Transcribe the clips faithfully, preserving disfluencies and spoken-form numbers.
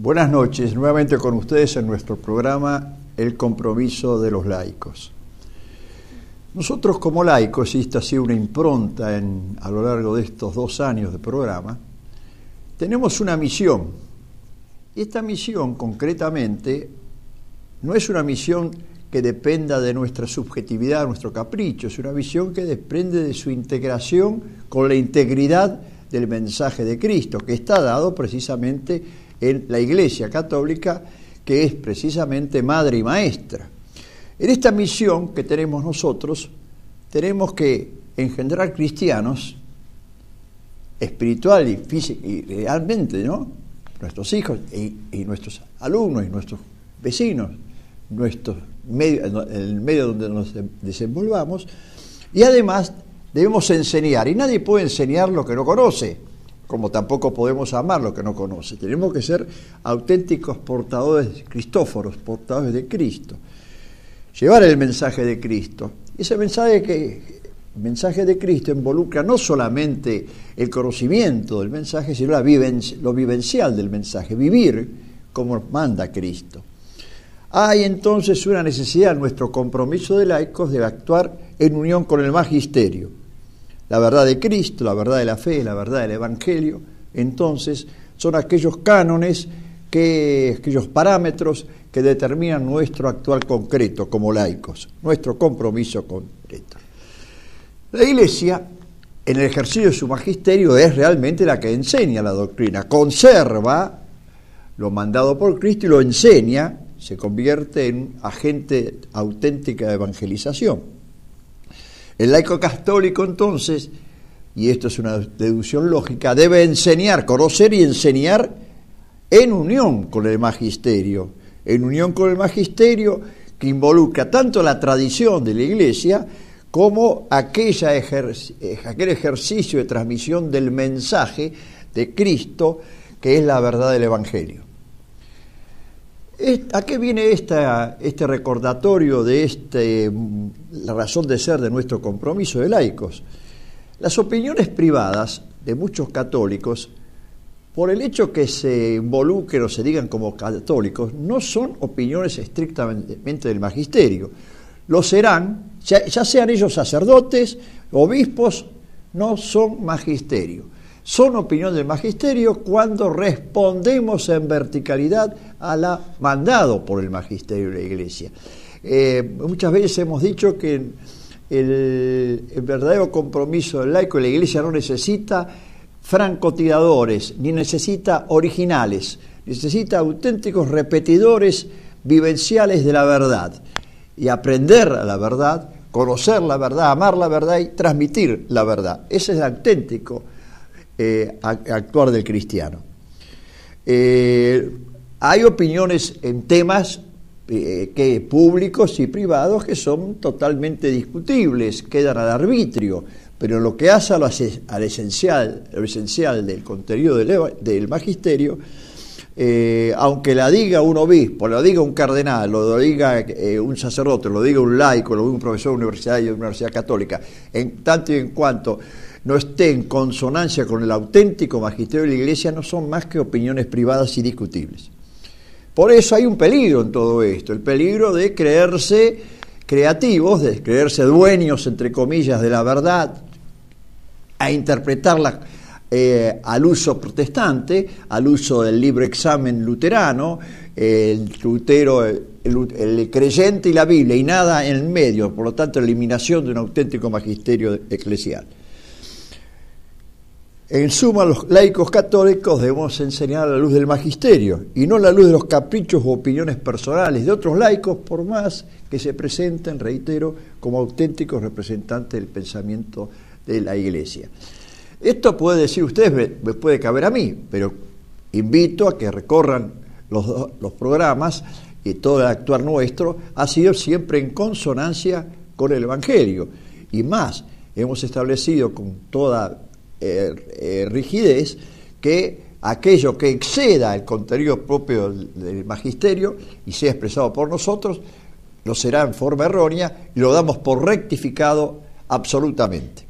Buenas noches, nuevamente con ustedes en nuestro programa El Compromiso de los Laicos. Nosotros como laicos, y esta ha sido una impronta en, a lo largo de estos dos años de programa, tenemos una misión. Y esta misión, concretamente, no es una misión que dependa de nuestra subjetividad, nuestro capricho, es una misión que depende de su integración con la integridad del mensaje de Cristo, que está dado precisamente en la Iglesia Católica, que es precisamente madre y maestra. En esta misión que tenemos nosotros, tenemos que engendrar cristianos, espiritual y física y realmente, ¿no? Nuestros hijos y, y nuestros alumnos y nuestros vecinos, nuestros medio, el medio donde nos desenvolvamos, y además debemos enseñar, y nadie puede enseñar lo que no conoce, como tampoco podemos amar lo que no conoce. Tenemos que ser auténticos portadores, cristóforos, portadores de Cristo. Llevar el mensaje de Cristo. Y ese mensaje, que, el mensaje de Cristo involucra no solamente el conocimiento del mensaje, sino la vivencia, lo vivencial del mensaje, vivir como manda Cristo. Hay entonces una necesidad en nuestro compromiso de laicos de actuar en unión con el magisterio. La verdad de Cristo, la verdad de la fe, la verdad del Evangelio, entonces son aquellos cánones, que, aquellos parámetros que determinan nuestro actual concreto como laicos, nuestro compromiso concreto. La Iglesia, en el ejercicio de su magisterio, es realmente la que enseña la doctrina, conserva lo mandado por Cristo y lo enseña, se convierte en agente auténtica de evangelización. El laico católico, entonces, y esto es una deducción lógica, debe enseñar, conocer y enseñar en unión con el magisterio, en unión con el magisterio que involucra tanto la tradición de la Iglesia como aquella ejer- aquel ejercicio de transmisión del mensaje de Cristo, que es la verdad del Evangelio. ¿A qué viene esta, este recordatorio de este, la razón de ser de nuestro compromiso de laicos? Las opiniones privadas de muchos católicos, por el hecho que se involucren o se digan como católicos, no son opiniones estrictamente del magisterio. Lo serán, ya, ya sean ellos sacerdotes, obispos, no son magisterio. Son opinión del magisterio cuando respondemos en verticalidad a la mandado por el magisterio de la Iglesia. Eh, muchas veces hemos dicho que el, el verdadero compromiso del laico de la Iglesia no necesita francotiradores, ni necesita originales, necesita auténticos repetidores vivenciales de la verdad. Y aprender la verdad, conocer la verdad, amar la verdad y transmitir la verdad. Ese es el auténtico Eh, actuar del cristiano. Eh, hay opiniones en temas eh, que públicos y privados que son totalmente discutibles, quedan al arbitrio, pero lo que hace a lo, al esencial, lo esencial del contenido del, del magisterio, eh, aunque la diga un obispo, lo diga un cardenal, lo diga eh, un sacerdote, lo diga un laico, lo diga un profesor de universidad y de universidad católica, en tanto y en cuanto no esté en consonancia con el auténtico magisterio de la Iglesia, no son más que opiniones privadas y discutibles. Por eso hay un peligro en todo esto, el peligro de creerse creativos, de creerse dueños, entre comillas, de la verdad, a interpretarla eh, al uso protestante, al uso del libre examen luterano, el Lutero, el, el creyente y la Biblia, y nada en el medio, por lo tanto, la eliminación de un auténtico magisterio eclesial. En suma, los laicos católicos debemos enseñar a la luz del magisterio y no a la luz de los caprichos u opiniones personales de otros laicos, por más que se presenten, reitero, como auténticos representantes del pensamiento de la Iglesia. Esto puede decir ustedes, me, me puede caber a mí, pero invito a que recorran los, los programas y todo el actuar nuestro ha sido siempre en consonancia con el Evangelio. Y más, hemos establecido con toda Eh, eh, rigidez que aquello que exceda el contenido propio del, del magisterio y sea expresado por nosotros lo será en forma errónea y lo damos por rectificado absolutamente.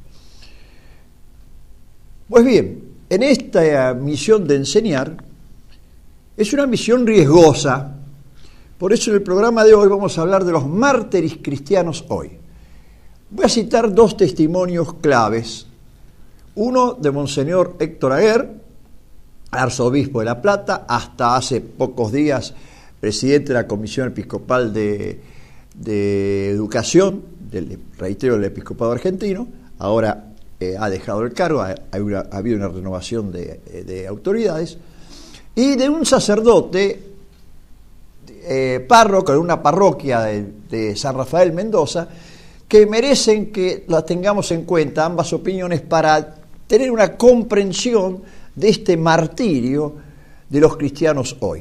Pues bien, en esta misión de enseñar Es una misión riesgosa. Por eso en el programa de hoy vamos a hablar de los mártires cristianos hoy. Voy a citar dos testimonios claves. Uno de Monseñor Héctor Aguer, arzobispo de La Plata, hasta hace pocos días presidente de la Comisión Episcopal de, de Educación, del, reitero, del Episcopado Argentino. Ahora eh, ha dejado el cargo, ha, ha, ha habido una renovación de, de autoridades. Y de un sacerdote, eh, párroco de una parroquia de, de San Rafael, Mendoza, que merecen que las tengamos en cuenta, ambas opiniones, para tener una comprensión de este martirio de los cristianos hoy.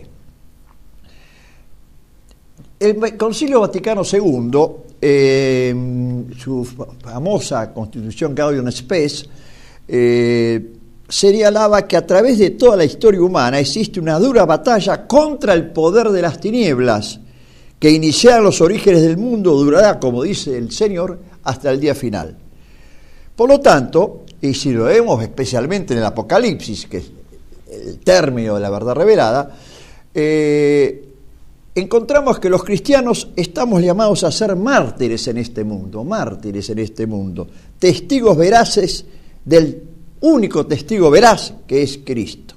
El Concilio Vaticano segundo, eh, su famosa Constitución Gaudium et Spes, eh, señalaba que a través de toda la historia humana existe una dura batalla contra el poder de las tinieblas, que iniciaron los orígenes del mundo, durará, como dice el Señor, hasta el día final. Por lo tanto, y si lo vemos especialmente en el Apocalipsis, que es el término de la verdad revelada, eh, encontramos que los cristianos estamos llamados a ser mártires en este mundo, mártires en este mundo, testigos veraces del único testigo veraz que es Cristo.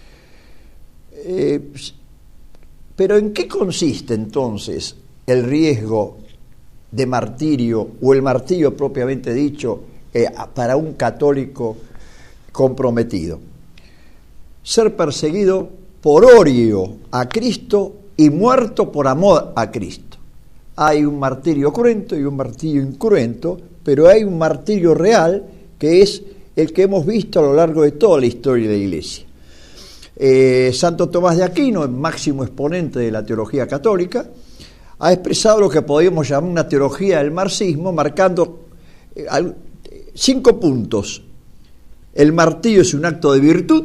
Eh, pero ¿en qué consiste entonces el riesgo de martirio o el martirio propiamente dicho eh, para un católico comprometido? Ser perseguido por odio a Cristo y muerto por amor a Cristo. Hay un martirio cruento y un martirio incruento, pero hay un martirio real que es el que hemos visto a lo largo de toda la historia de la Iglesia. Eh, Santo Tomás de Aquino, el máximo exponente de la teología católica, ha expresado lo que podríamos llamar una teología del marxismo, marcando eh, cinco puntos. El martirio es un acto de virtud.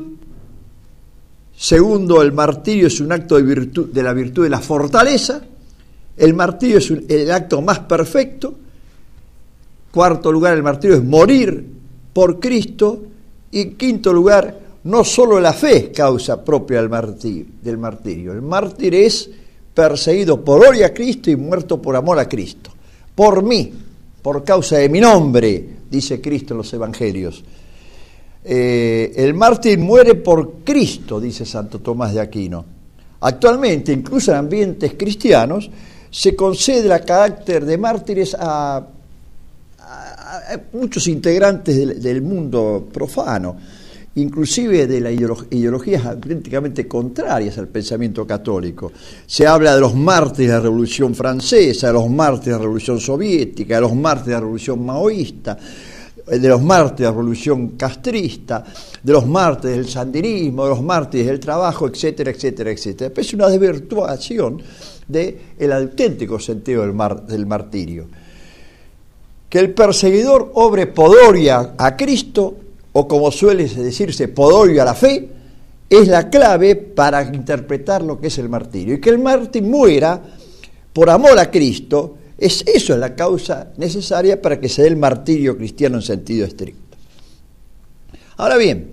Segundo, el martirio es un acto de, virtud, de la virtud de la fortaleza. El martirio es un, el acto más perfecto. Cuarto lugar, el martirio es morir por Cristo. Y en quinto lugar, no solo la fe es causa propia del martirio, del martirio. El mártir es perseguido por odio a Cristo y muerto por amor a Cristo. Por mí, por causa de mi nombre, dice Cristo en los Evangelios. Eh, el mártir muere por Cristo, dice Santo Tomás de Aquino. Actualmente, incluso en ambientes cristianos, se concede el carácter de mártires a, a, a muchos integrantes del, del mundo profano, inclusive de las ideologías auténticamente contrarias al pensamiento católico. Se habla de los mártires de la Revolución Francesa, de los mártires de la Revolución Soviética, de los mártires de la Revolución Maoísta, de los mártires de la Revolución Castrista, de los mártires del sandinismo, de los mártires del trabajo, etcétera, etcétera, etcétera. Es una desvirtuación del auténtico sentido del, mar, del martirio. Que el perseguidor obre por odio a Cristo, o como suele decirse, por odio a la fe, es la clave para interpretar lo que es el martirio. Y que el mártir muera por amor a Cristo, es, eso es la causa necesaria para que se dé el martirio cristiano en sentido estricto. Ahora bien,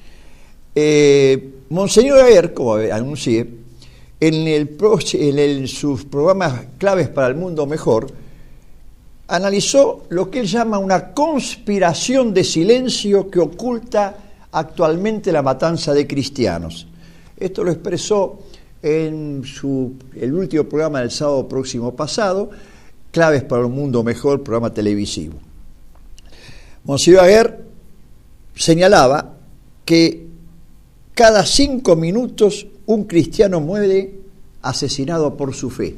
eh, Monseñor Aguer, como anuncié, en, el, en el, sus programas claves para el mundo mejor, analizó lo que él llama una conspiración de silencio que oculta actualmente la matanza de cristianos. Esto lo expresó en su, el último programa del sábado próximo pasado, Claves para un Mundo Mejor, programa televisivo. Monseñor Aguer señalaba que cada cinco minutos un cristiano muere asesinado por su fe.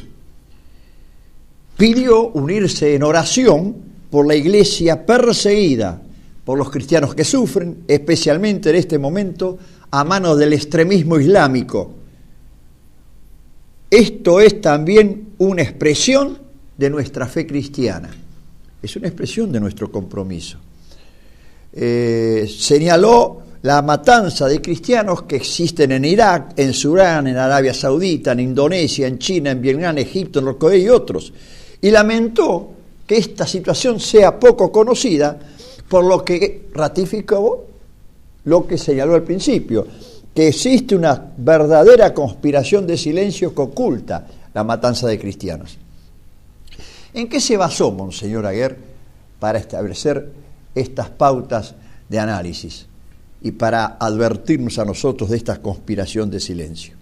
Pidió unirse en oración por la iglesia perseguida, por los cristianos que sufren, especialmente en este momento, a manos del extremismo islámico. Esto es también una expresión de nuestra fe cristiana, es una expresión de nuestro compromiso. Eh, señaló la matanza de cristianos que existen en Irak, en Sudán, en Arabia Saudita, en Indonesia, en China, en Vietnam, Egipto, en Norcorea y otros, y lamentó que esta situación sea poco conocida, por lo que ratificó lo que señaló al principio, que existe una verdadera conspiración de silencio que oculta la matanza de cristianos. ¿En qué se basó Monseñor Aguer para establecer estas pautas de análisis y para advertirnos a nosotros de esta conspiración de silencio?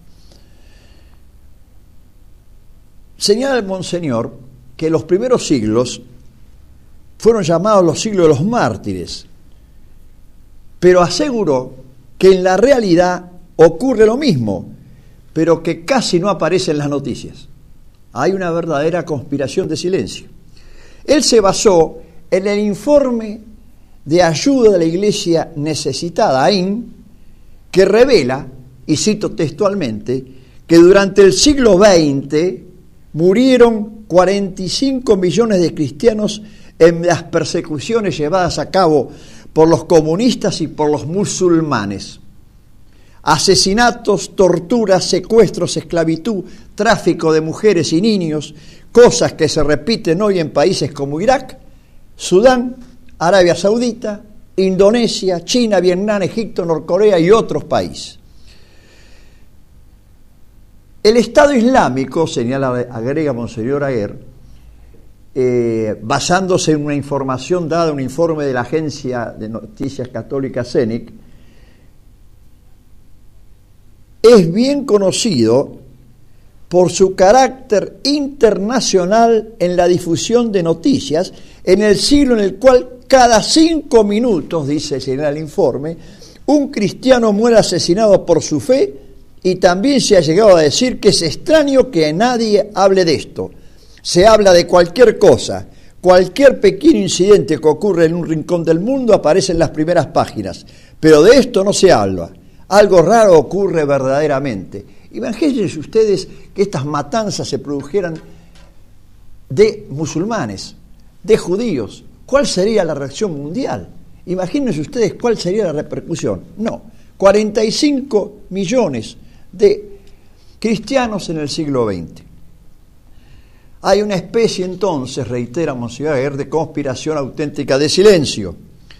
Señala el Monseñor que los primeros siglos fueron llamados los siglos de los mártires, pero aseguró que en la realidad ocurre lo mismo, pero que casi no aparece en las noticias. Hay una verdadera conspiración de silencio. Él se basó en el informe de ayuda de la Iglesia necesitada, A I N, que revela, y cito textualmente, que durante el siglo veinte murieron cuarenta y cinco millones de cristianos en las persecuciones llevadas a cabo por los comunistas y por los musulmanes. Asesinatos, torturas, secuestros, esclavitud, tráfico de mujeres y niños, cosas que se repiten hoy en países como Irak, Sudán, Arabia Saudita, Indonesia, China, Vietnam, Egipto, Norcorea y otros países. El Estado Islámico, señala, agrega Monseñor Aguer, eh, basándose en una información dada, un informe de la Agencia de Noticias Católicas C E N I C, es bien conocido por su carácter internacional en la difusión de noticias, en el siglo en el cual cada cinco minutos, dice señala el informe, un cristiano muere asesinado por su fe, y también se ha llegado a decir que es extraño que nadie hable de esto. Se habla de cualquier cosa, cualquier pequeño incidente que ocurre en un rincón del mundo aparece en las primeras páginas, pero de esto no se habla. Algo raro ocurre verdaderamente. Imagínense ustedes que estas matanzas se produjeran de musulmanes, de judíos. ¿Cuál sería la reacción mundial? Imagínense ustedes cuál sería la repercusión. No, cuarenta y cinco millones de cristianos en el siglo veinte. Hay una especie entonces, reitera Monseñor Aguer, de conspiración auténtica de silencio.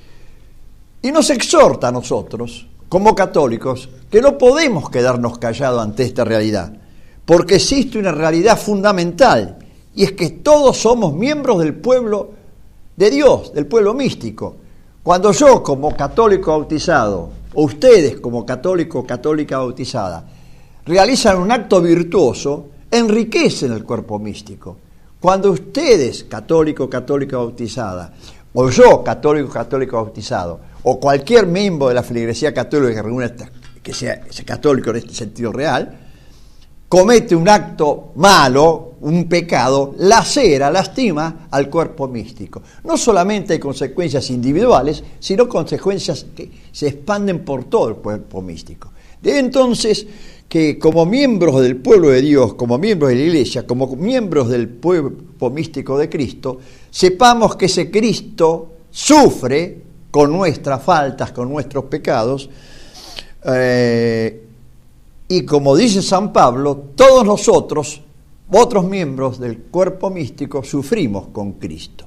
Y nos exhorta a nosotros, como católicos, que no podemos quedarnos callados ante esta realidad, porque existe una realidad fundamental, y es que todos somos miembros del pueblo de Dios, del pueblo místico. Cuando yo, como católico bautizado, o ustedes, como católico o católica bautizada, realizan un acto virtuoso, enriquecen el cuerpo místico. Cuando ustedes, católico o católica bautizada, o yo, católico o católico bautizado, o cualquier miembro de la feligresía católica que reúne esta, que sea católico en este sentido real, comete un acto malo, un pecado, lacera, lastima al cuerpo místico. No solamente hay consecuencias individuales, sino consecuencias que se expanden por todo el cuerpo místico. De entonces que como miembros del pueblo de Dios, como miembros de la Iglesia, como miembros del cuerpo místico de Cristo, sepamos que ese Cristo sufre con nuestras faltas, con nuestros pecados, eh, y como dice San Pablo, todos nosotros, otros miembros del cuerpo místico, sufrimos con Cristo.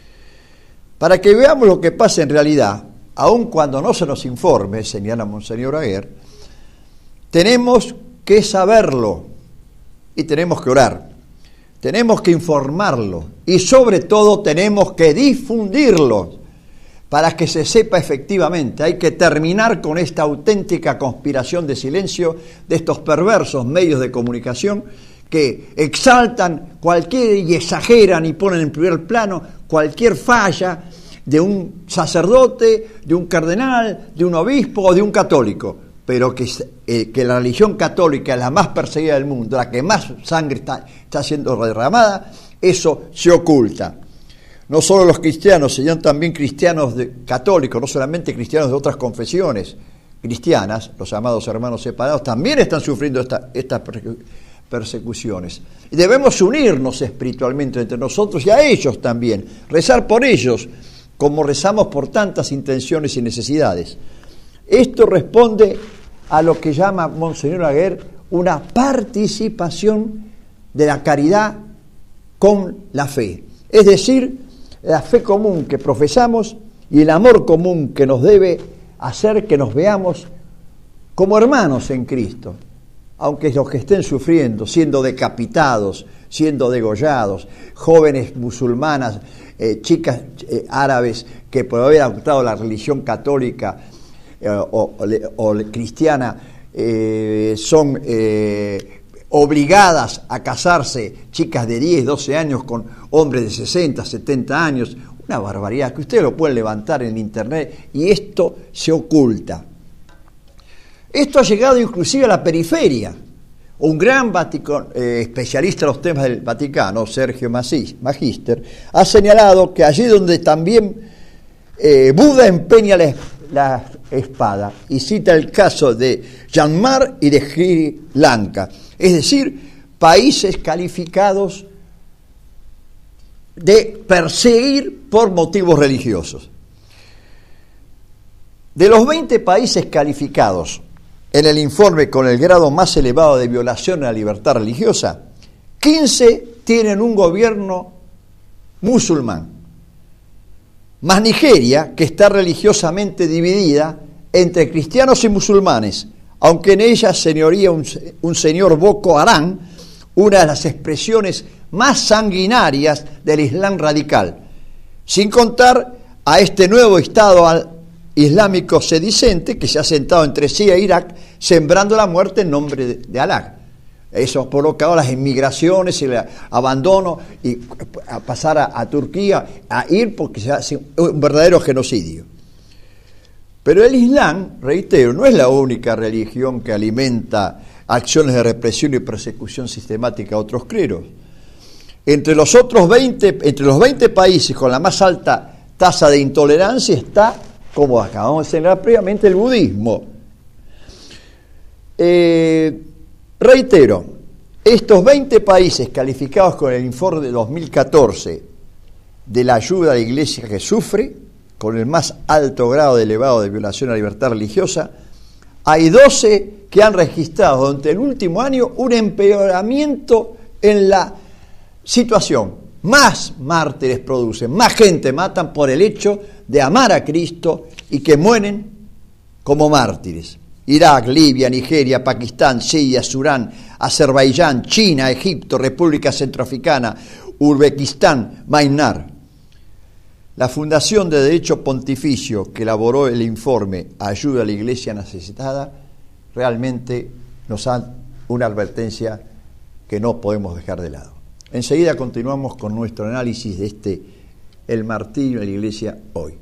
Para que veamos lo que pasa en realidad, aun cuando no se nos informe, señala Monseñor Aguer, tenemos que saberlo y tenemos que orar, tenemos que informarlo y sobre todo tenemos que difundirlo para que se sepa efectivamente. Hay que terminar con esta auténtica conspiración de silencio de estos perversos medios de comunicación que exaltan cualquier y exageran y ponen en primer plano cualquier falla de un sacerdote, de un cardenal, de un obispo o de un católico, pero que, eh, que la religión católica es la más perseguida del mundo, la que más sangre está, está siendo derramada, eso se oculta. No solo los cristianos, sino también cristianos de, católicos, no solamente cristianos de otras confesiones cristianas, los llamados hermanos separados, también están sufriendo esta, estas persecuciones. Y debemos unirnos espiritualmente entre nosotros y a ellos también, rezar por ellos, como rezamos por tantas intenciones y necesidades. Esto responde a lo que llama Monseñor Aguer una participación de la caridad con la fe. Es decir, la fe común que profesamos y el amor común que nos debe hacer que nos veamos como hermanos en Cristo, aunque los que estén sufriendo, siendo decapitados, siendo degollados, jóvenes musulmanas, eh, chicas eh, árabes que por haber adoptado la religión católica eh, o, o, o cristiana eh, son eh, obligadas a casarse, chicas de diez, doce años con hombres de sesenta, setenta años, una barbaridad que ustedes lo pueden levantar en internet y esto se oculta. Esto ha llegado inclusive a la periferia. Un gran Vaticano, eh, especialista en los temas del Vaticano, Sergio Magister, ha señalado que allí donde también eh, Buda empeña la, la espada, y cita el caso de Myanmar y de Sri Lanka, es decir, países calificados de perseguir por motivos religiosos. De los veinte países calificados en el informe con el grado más elevado de violación a la libertad religiosa, quince tienen un gobierno musulmán, más Nigeria, que está religiosamente dividida entre cristianos y musulmanes, aunque en ella señoría un, un señor Boko Haram, una de las expresiones más sanguinarias del Islam radical, sin contar a este nuevo Estado al islámico sedicente que se ha sentado entre Siria e Irak sembrando la muerte en nombre de, de Alá. Eso ha provocado las inmigraciones y el abandono y a pasar a, a Turquía a ir porque se hace un verdadero genocidio. Pero el Islam, reitero, no es la única religión que alimenta acciones de represión y persecución sistemática a otros cleros. Entre los otros veinte, entre los veinte países con la más alta tasa de intolerancia está, como acabamos de señalar previamente, el budismo. Eh, reitero, estos veinte países calificados con el informe de dos mil catorce de la ayuda a la Iglesia que sufre, con el más alto grado de elevado de violación a la libertad religiosa, hay doce que han registrado durante el último año un empeoramiento en la situación. Más mártires producen, más gente matan por el hecho de amar a Cristo y que mueren como mártires. Irak, Libia, Nigeria, Pakistán, Siria, Sudán, Azerbaiyán, China, Egipto, República Centroafricana, Uzbekistán, Myanmar. La Fundación de Derecho Pontificio que elaboró el informe Ayuda a la Iglesia Necesitada realmente nos da una advertencia que no podemos dejar de lado. Enseguida continuamos con nuestro análisis de este, el martirio de la Iglesia hoy.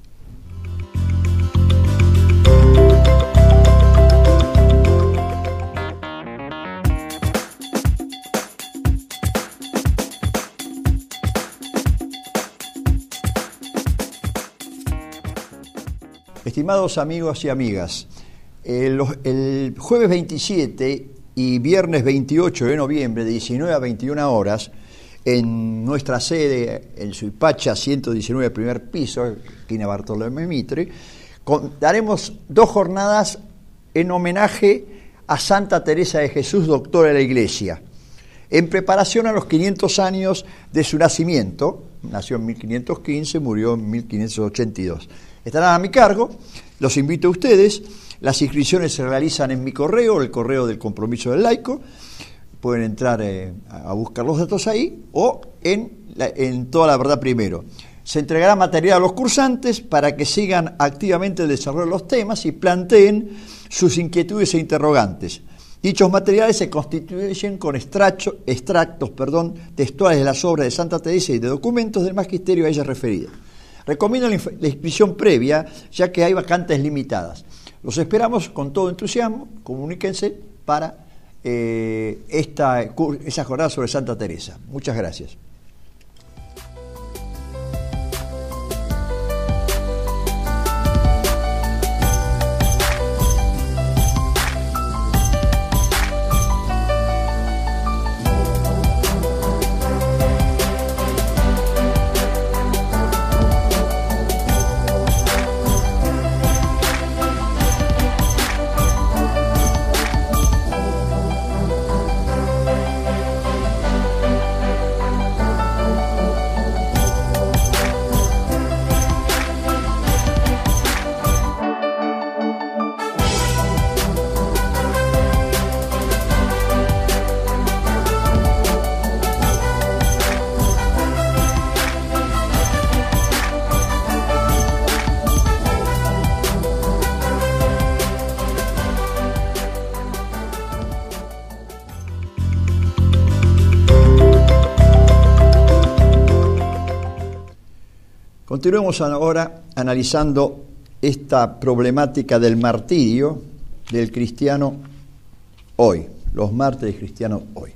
Estimados amigos y amigas, el, el jueves veintisiete y viernes veintiocho de noviembre, de diecinueve a veintiuna horas, en nuestra sede, en Suipacha ciento diecinueve, primer piso, esquina Bartolomé Mitre, con, daremos dos jornadas en homenaje a Santa Teresa de Jesús, doctora de la Iglesia, en preparación a los quinientos años de su nacimiento. Nació en mil quinientos quince, murió en mil quinientos ochenta y dos. Estarán a mi cargo, los invito a ustedes. Las inscripciones se realizan en mi correo, el correo del Compromiso del Laico. Pueden entrar eh, a buscar los datos ahí o en, la, en Toda la Verdad Primero. Se entregará material a los cursantes para que sigan activamente el desarrollo de los temas y planteen sus inquietudes e interrogantes. Dichos materiales se constituyen con extractos, extractos perdón, textuales de las obras de Santa Teresa y de documentos del magisterio a ella referida. Recomiendo la inscripción previa, ya que hay vacantes limitadas. Los esperamos con todo entusiasmo. Comuníquense para eh, esta, esa jornada sobre Santa Teresa. Muchas gracias. Continuemos ahora analizando esta problemática del martirio del cristiano hoy, los mártires cristianos hoy.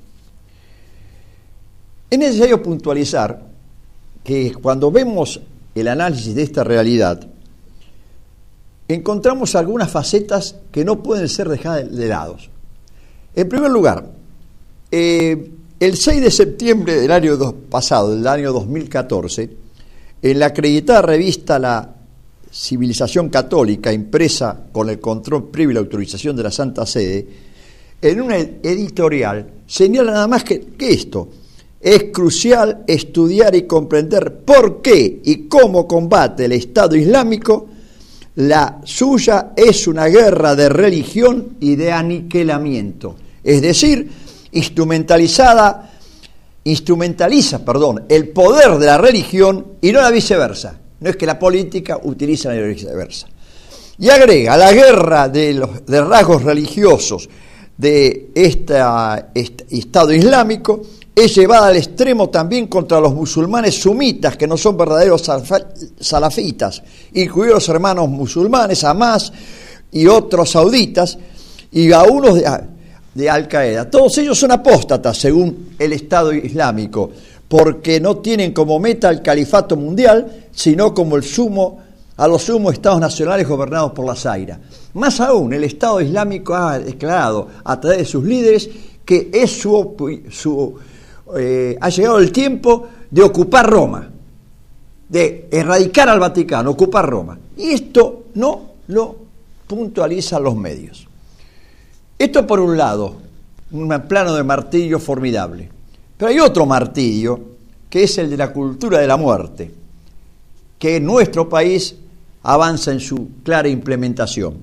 Es necesario puntualizar que cuando vemos el análisis de esta realidad, encontramos algunas facetas que no pueden ser dejadas de lado. En primer lugar, eh, el seis de septiembre del año dos, pasado, del año dos mil catorce, en la acreditada revista La Civilización Católica, impresa con el control previo y la autorización de la Santa Sede, en un editorial señala nada más que, que esto: es crucial estudiar y comprender por qué y cómo combate el Estado Islámico. La suya es una guerra de religión y de aniquilamiento, es decir, instrumentalizada instrumentaliza, perdón, el poder de la religión y no la viceversa. No es que la política utiliza la viceversa. Y agrega, la guerra de los de rasgos religiosos de esta, este Estado Islámico es llevada al extremo también contra los musulmanes sumitas, que no son verdaderos salafitas, incluidos los hermanos musulmanes, Hamás y otros sauditas, y a unos de, de Al-Qaeda. Todos ellos son apóstatas, según el Estado Islámico, porque no tienen como meta el califato mundial, sino como el sumo, a los sumos estados nacionales gobernados por la Zaira. Más aún, el Estado Islámico ha declarado a través de sus líderes que es su, su eh, ha llegado el tiempo de ocupar Roma, de erradicar al Vaticano, ocupar Roma. Y esto no lo puntualizan los medios. Esto por un lado, un plano de martirio formidable. Pero hay otro martirio, que es el de la cultura de la muerte, que en nuestro país avanza en su clara implementación.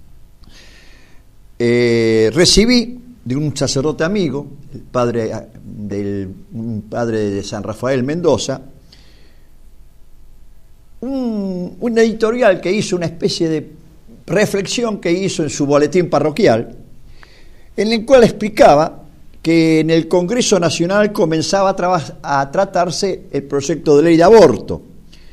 Eh, recibí de un sacerdote amigo, el padre, del, un padre de San Rafael Mendoza, un, un editorial que hizo, una especie de reflexión que hizo en su boletín parroquial, en el cual explicaba que en el Congreso Nacional comenzaba a, traba- a tratarse el proyecto de ley de aborto.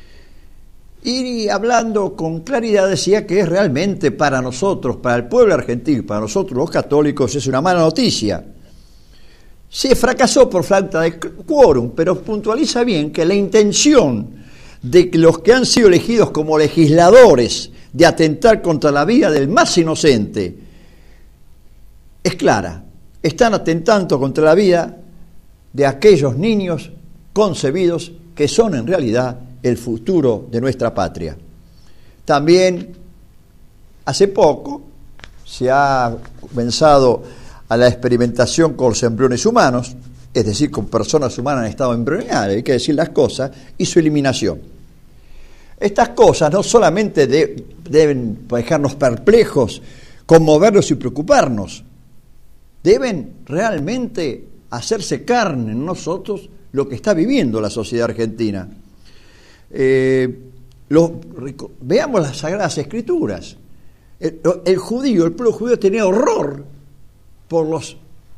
Y hablando con claridad decía que es realmente para nosotros, para el pueblo argentino, para nosotros los católicos, es una mala noticia. Se fracasó por falta de quórum, pero puntualiza bien que la intención de que los que han sido elegidos como legisladores de atentar contra la vida del más inocente es clara. Están atentando contra la vida de aquellos niños concebidos que son en realidad el futuro de nuestra patria. También hace poco se ha comenzado a la experimentación con los embriones humanos, es decir, con personas humanas en estado embrional, hay que decir las cosas, y su eliminación. Estas cosas no solamente de, deben dejarnos perplejos, conmovernos y preocuparnos, deben realmente hacerse carne en nosotros lo que está viviendo la sociedad argentina. Eh, lo, veamos las Sagradas Escrituras. El, el judío, el pueblo judío tenía horror por los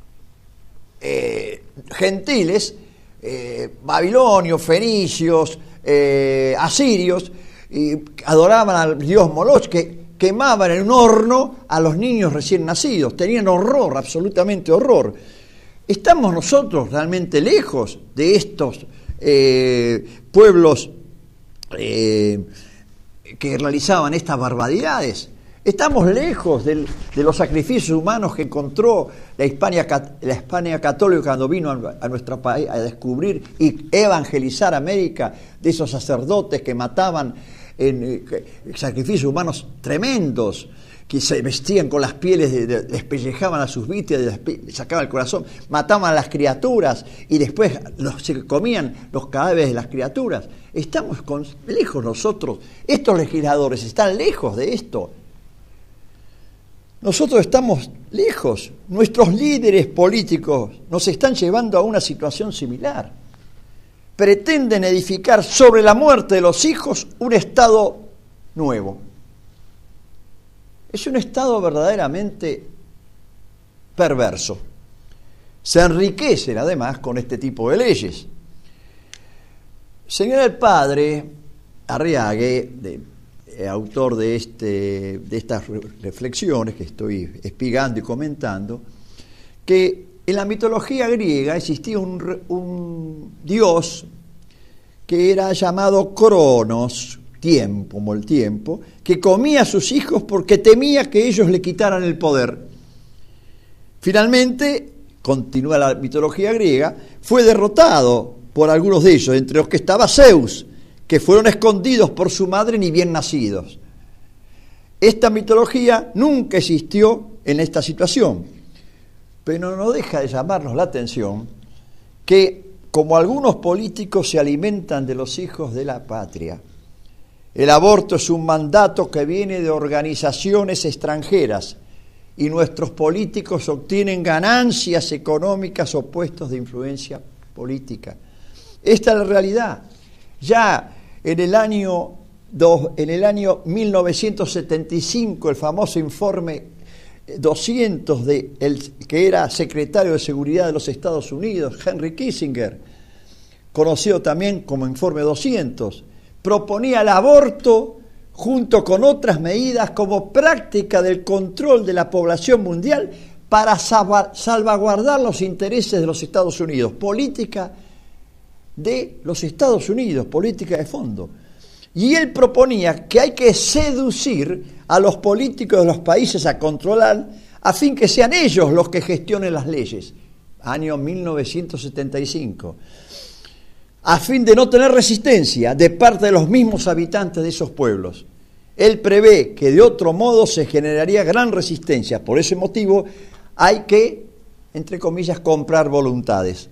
eh, gentiles, eh, babilonios, fenicios, eh, asirios, y adoraban al dios Moloch, que quemaban en un horno a los niños recién nacidos, tenían horror, absolutamente horror. ¿Estamos nosotros realmente lejos de estos eh, pueblos eh, que realizaban estas barbaridades? ¿Estamos lejos del, de los sacrificios humanos que encontró la Hispania, la Hispania católica cuando vino a, a nuestro país a descubrir y evangelizar América, de esos sacerdotes que mataban en eh, sacrificios humanos tremendos, que se vestían con las pieles, de, de, despellejaban a sus víctimas, les sacaban el corazón, mataban a las criaturas y después los, se comían los cadáveres de las criaturas? Estamos con, lejos nosotros, estos legisladores están lejos de esto. Nosotros estamos lejos, nuestros líderes políticos nos están llevando a una situación similar. Pretenden edificar sobre la muerte de los hijos un Estado nuevo. Es un Estado verdaderamente perverso. Se enriquecen además con este tipo de leyes. Señora el Padre, Arriague, de, eh, autor de, este, de estas reflexiones que estoy espigando y comentando, que en la mitología griega existía un, un dios que era llamado Cronos, tiempo, como el tiempo, que comía a sus hijos porque temía que ellos le quitaran el poder. Finalmente, continúa la mitología griega, fue derrotado por algunos de ellos, entre los que estaba Zeus, que fueron escondidos por su madre ni bien nacidos. Esta mitología nunca existió en esta situación, pero no deja de llamarnos la atención que, como algunos políticos se alimentan de los hijos de la patria, el aborto es un mandato que viene de organizaciones extranjeras y nuestros políticos obtienen ganancias económicas o puestos de influencia política. Esta es la realidad. Ya en el año, dos, en el año mil novecientos setenta y cinco, el famoso informe doscientos, de el, que era secretario de Seguridad de los Estados Unidos, Henry Kissinger, conocido también como informe doscientos, proponía el aborto junto con otras medidas como práctica del control de la población mundial para salvaguardar los intereses de los Estados Unidos, política de los Estados Unidos, política de fondo. Y él proponía que hay que seducir a los políticos de los países a controlar a fin que sean ellos los que gestionen las leyes. Año mil novecientos setenta y cinco. A fin de no tener resistencia de parte de los mismos habitantes de esos pueblos. Él prevé que de otro modo se generaría gran resistencia. Por ese motivo hay que, entre comillas, comprar voluntades.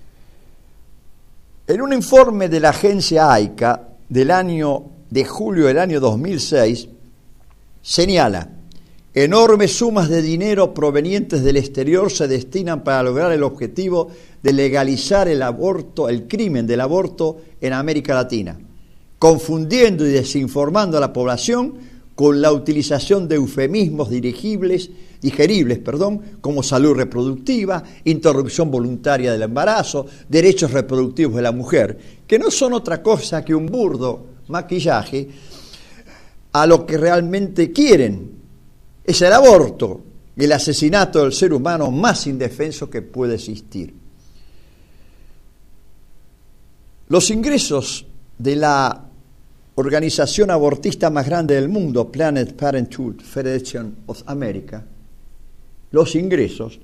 En un informe de la agencia AICA del año de julio del año dos mil seis, señala: enormes sumas de dinero provenientes del exterior se destinan para lograr el objetivo de legalizar el aborto, el crimen del aborto en América Latina, confundiendo y desinformando a la población con la utilización de eufemismos dirigibles, digeribles, perdón, como salud reproductiva, interrupción voluntaria del embarazo, derechos reproductivos de la mujer, que no son otra cosa que un burdo maquillaje a lo que realmente quieren. Es el aborto, el asesinato del ser humano más indefenso que puede existir. Los ingresos de la organización abortista más grande del mundo, Planned Parenthood Federation of America, los ingresos,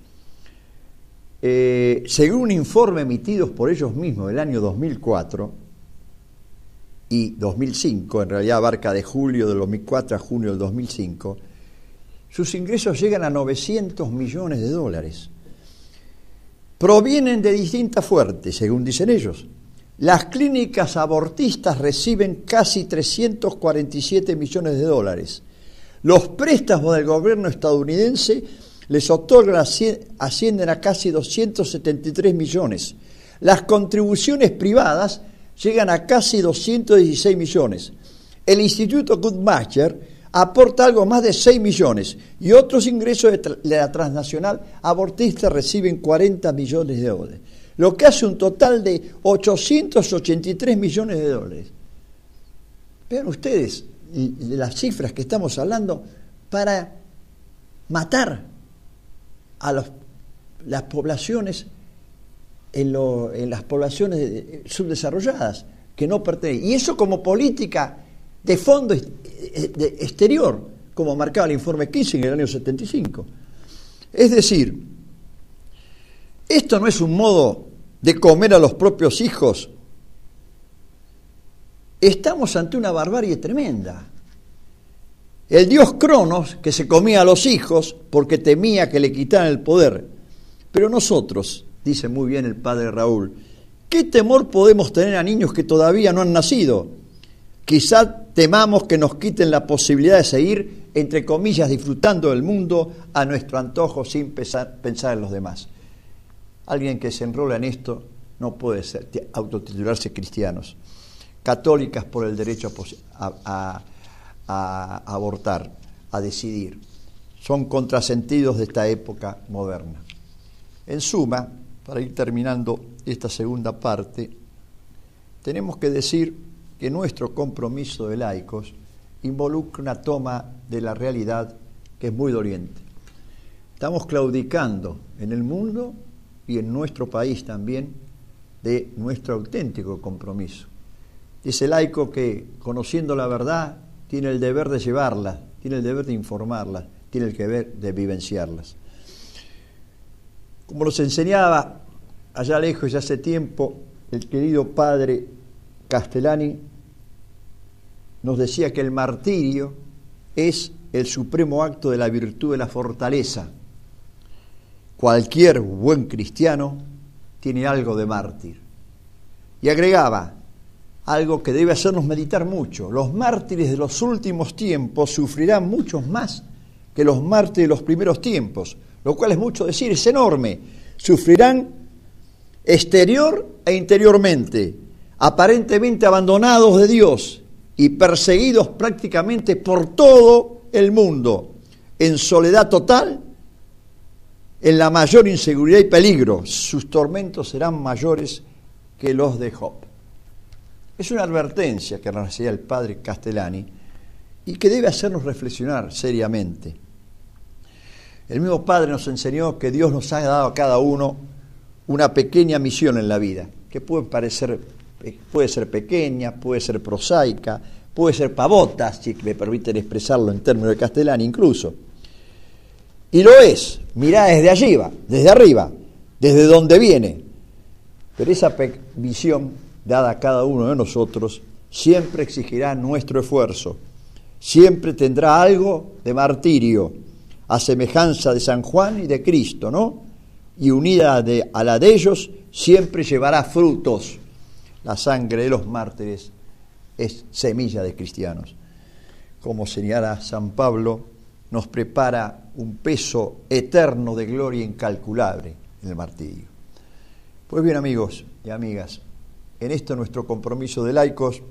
eh, según un informe emitido por ellos mismos del año dos mil cuatro y dos mil cinco, en realidad abarca de julio del dos mil cuatro a junio del dos mil cinco, sus ingresos llegan a novecientos millones de dólares. Provienen de distintas fuentes, según dicen ellos. Las clínicas abortistas reciben casi trescientos cuarenta y siete millones de dólares. Los préstamos del gobierno estadounidense les otorgan, ascienden a casi doscientos setenta y tres millones. Las contribuciones privadas llegan a casi doscientos dieciséis millones. El Instituto Guttmacher aporta algo más de seis millones y otros ingresos de, de la transnacional abortista reciben cuarenta millones de dólares, lo que hace un total de ochocientos ochenta y tres millones de dólares. Vean ustedes las cifras que estamos hablando para matar a los, las poblaciones, en, lo, en las poblaciones subdesarrolladas, que no pertenecen. Y eso como política de fondo de exterior, como marcaba el informe Kissinger en el año setenta y cinco. Es decir, esto no es un modo de comer a los propios hijos. Estamos ante una barbarie tremenda. El dios Cronos, que se comía a los hijos porque temía que le quitaran el poder. Pero nosotros, dice muy bien el padre Raúl, ¿qué temor podemos tener a niños que todavía no han nacido? Quizá temamos que nos quiten la posibilidad de seguir, entre comillas, disfrutando del mundo a nuestro antojo sin pensar, pensar en los demás. Alguien que se enrola en esto no puede ser, autotitularse cristianos, católicas por el derecho a, a, a, a abortar, a decidir. Son contrasentidos de esta época moderna. En suma, para ir terminando esta segunda parte, tenemos que decir que nuestro compromiso de laicos involucra una toma de la realidad que es muy doliente. Estamos claudicando en el mundo y en nuestro país también de nuestro auténtico compromiso. Ese laico que, conociendo la verdad, tiene el deber de llevarla, tiene el deber de informarla, tiene el deber de vivenciarlas. Como nos enseñaba allá lejos, ya hace tiempo, el querido padre Castellani, nos decía que el martirio es el supremo acto de la virtud de la fortaleza. Cualquier buen cristiano tiene algo de mártir. Y agregaba algo que debe hacernos meditar mucho: los mártires de los últimos tiempos sufrirán muchos más que los mártires de los primeros tiempos, lo cual es mucho decir, es enorme. Sufrirán exterior e interiormente, aparentemente abandonados de Dios y perseguidos prácticamente por todo el mundo, en soledad total, en la mayor inseguridad y peligro. Sus tormentos serán mayores que los de Job. Es una advertencia que nos hacía el padre Castellani y que debe hacernos reflexionar seriamente. El mismo padre nos enseñó que Dios nos ha dado a cada uno una pequeña misión en la vida, que puede parecer, puede ser pequeña, puede ser prosaica, puede ser pavota, si me permiten expresarlo en términos de Castellani incluso. Y lo es, mirá desde arriba, desde arriba, desde donde viene. Pero esa visión dada a cada uno de nosotros siempre exigirá nuestro esfuerzo, siempre tendrá algo de martirio, a semejanza de San Juan y de Cristo, ¿no? Y unida de, a la de ellos, siempre llevará frutos. La sangre de los mártires es semilla de cristianos. Como señala San Pablo, nos prepara un peso eterno de gloria incalculable en el martirio. Pues bien, amigos y amigas, en esto nuestro compromiso de laicos,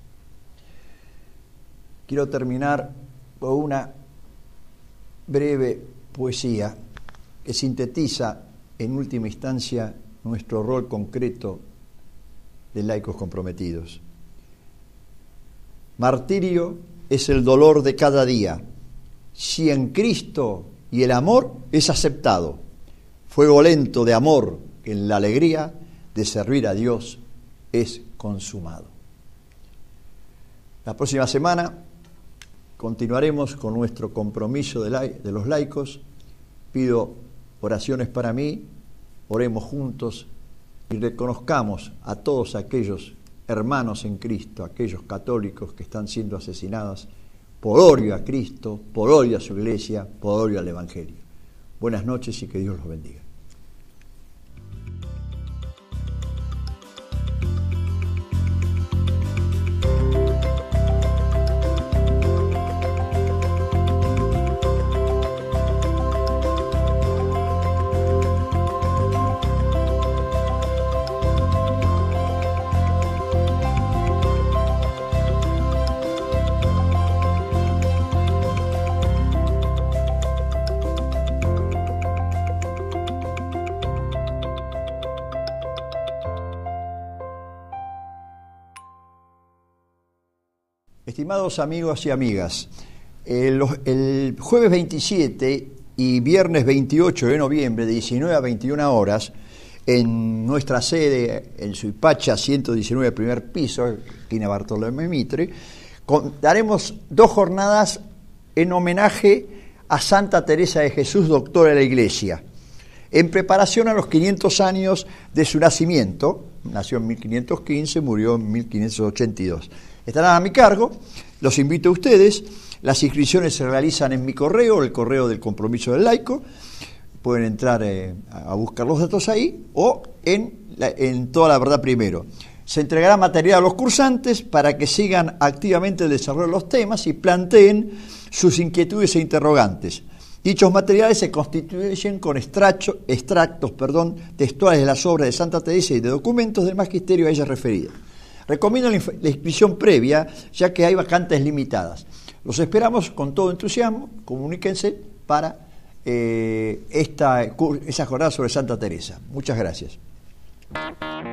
quiero terminar con una breve poesía que sintetiza en última instancia nuestro rol concreto de laicos comprometidos. Martirio es el dolor de cada día, si en Cristo y el amor es aceptado, fuego lento de amor que en la alegría de servir a Dios es consumado. La próxima semana continuaremos con nuestro compromiso de, la, de los laicos. Pido oraciones para mí, oremos juntos y reconozcamos a todos aquellos hermanos en Cristo, aquellos católicos que están siendo asesinados por odio a Cristo, por odio a su iglesia, por odio al Evangelio. Buenas noches y que Dios los bendiga. Estimados amigos y amigas, el, el jueves veintisiete y viernes veintiocho de noviembre, de diecinueve a veintiuna horas, en nuestra sede, en Suipacha ciento diecinueve, primer piso, esquina Bartolomé Mitre, con, daremos dos jornadas en homenaje a Santa Teresa de Jesús, doctora de la Iglesia, en preparación a los quinientos años de su nacimiento. Nació en mil quinientos quince, murió en mil quinientos ochenta y dos. Estarán a mi cargo, los invito a ustedes. Las inscripciones se realizan en mi correo, el correo del compromiso del laico. Pueden entrar eh, a buscar los datos ahí o en, la, en Toda la Verdad Primero. Se entregará material a los cursantes para que sigan activamente el desarrollo de los temas y planteen sus inquietudes e interrogantes. Dichos materiales se constituyen con extracho, extractos perdón, textuales de las obras de Santa Teresa y de documentos del magisterio a ella referido. Recomiendo la, la inscripción previa, ya que hay vacantes limitadas. Los esperamos con todo entusiasmo. Comuníquense para eh, esta, esa jornada sobre Santa Teresa. Muchas gracias.